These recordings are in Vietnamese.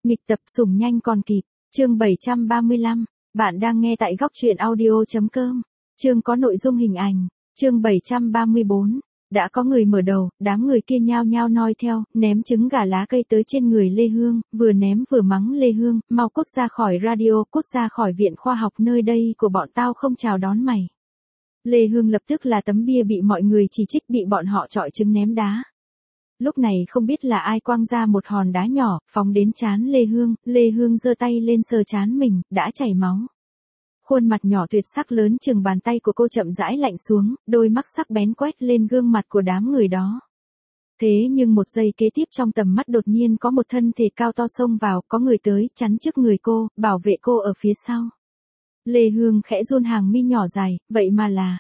Nghịch tập sủng nhanh còn kịp, chương 735, bạn đang nghe tại góc truyện audio.com, chương có nội dung hình ảnh, chương 734, đã có người mở đầu, đám người kia nhao nhao noi theo, ném trứng gà lá cây tới trên người Lê Hương, vừa ném vừa mắng Lê Hương, mau cút ra khỏi radio, cút ra khỏi viện khoa học nơi đây của bọn tao không chào đón mày. Lê Hương lập tức là tấm bia bị mọi người chỉ trích bị bọn họ chọi trứng ném đá. Lúc này không biết là ai quăng ra một hòn đá nhỏ, phóng đến trán Lê Hương giơ tay lên sờ trán mình, đã chảy máu. Khuôn mặt nhỏ tuyệt sắc lớn chừng bàn tay của cô chậm rãi lạnh xuống, đôi mắt sắc bén quét lên gương mặt của đám người đó. Thế nhưng một giây kế tiếp trong tầm mắt đột nhiên có một thân thể cao to xông vào, có người tới, chắn trước người cô, bảo vệ cô ở phía sau. Lê Hương khẽ run hàng mi nhỏ dài, vậy mà là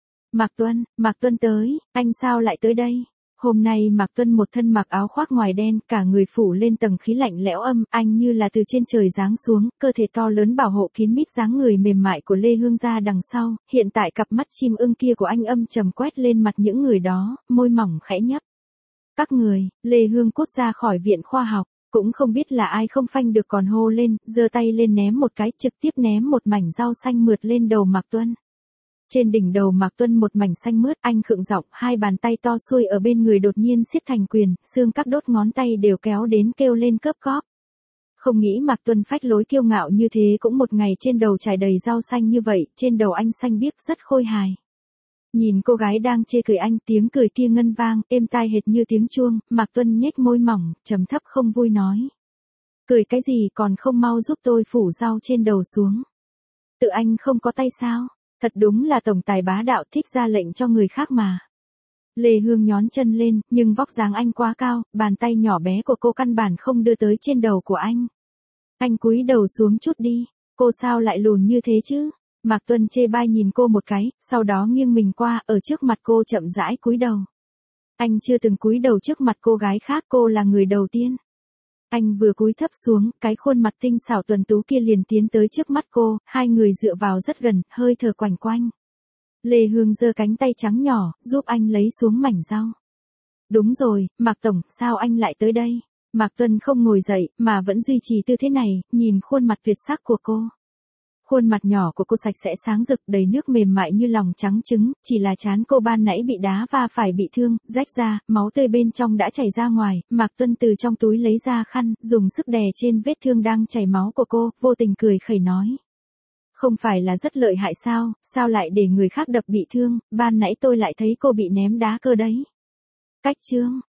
Mạc Tuân tới, anh sao lại tới đây? Hôm nay Mạc Tuân một thân mặc áo khoác ngoài đen, cả người phủ lên tầng khí lạnh lẽo âm, anh như là từ trên trời giáng xuống, cơ thể to lớn bảo hộ kín mít dáng người mềm mại của Lê Hương ra đằng sau, hiện tại cặp mắt chim ưng kia của anh âm trầm quét lên mặt những người đó, môi mỏng khẽ nhấp. Các người, Lê Hương cút ra khỏi viện khoa học, cũng không biết là ai không phanh được còn hô lên, giơ tay lên ném một cái, trực tiếp ném một mảnh rau xanh mượt lên đầu Mạc Tuân. Trên đỉnh đầu Mạc Tuân một mảnh xanh mướt, anh khựng giọng, hai bàn tay to xuôi ở bên người đột nhiên siết thành quyền, xương các đốt ngón tay đều kéo đến kêu lên cớp cóp. Không nghĩ Mạc Tuân phách lối kiêu ngạo như thế cũng một ngày trên đầu trải đầy rau xanh như vậy, trên đầu anh xanh biếc rất khôi hài. Nhìn cô gái đang chê cười anh, tiếng cười kia ngân vang, êm tai hệt như tiếng chuông, Mạc Tuân nhếch môi mỏng, trầm thấp không vui nói. Cười cái gì còn không mau giúp tôi phủ rau trên đầu xuống. Tự anh không có tay sao? Thật đúng là tổng tài bá đạo thích ra lệnh cho người khác mà. Lê Hương nhón chân lên, nhưng vóc dáng anh quá cao, bàn tay nhỏ bé của cô căn bản không đưa tới trên đầu của anh. Anh cúi đầu xuống chút đi, cô sao lại lùn như thế chứ? Mạc Tuân chê bai nhìn cô một cái, sau đó nghiêng mình qua, ở trước mặt cô chậm rãi cúi đầu. Anh chưa từng cúi đầu trước mặt cô gái khác, cô là người đầu tiên. Anh vừa cúi thấp xuống, cái khuôn mặt tinh xảo tuấn tú kia liền tiến tới trước mắt cô, hai người dựa vào rất gần, hơi thở quanh quanh. Lê Hương giơ cánh tay trắng nhỏ, giúp anh lấy xuống mảnh rau. Đúng rồi, Mạc Tổng, sao anh lại tới đây? Mạc Tuân không ngồi dậy, mà vẫn duy trì tư thế này, nhìn khuôn mặt tuyệt sắc của cô. Khuôn mặt nhỏ của cô sạch sẽ sáng rực, đầy nước mềm mại như lòng trắng trứng, chỉ là trán cô ban nãy bị đá va phải bị thương, rách ra, máu tươi bên trong đã chảy ra ngoài, Mạc Tuân từ trong túi lấy ra khăn, dùng sức đè trên vết thương đang chảy máu của cô, vô tình cười khẩy nói. Không phải là rất lợi hại sao, sao lại để người khác đập bị thương, ban nãy tôi lại thấy cô bị ném đá cơ đấy. Cách chương,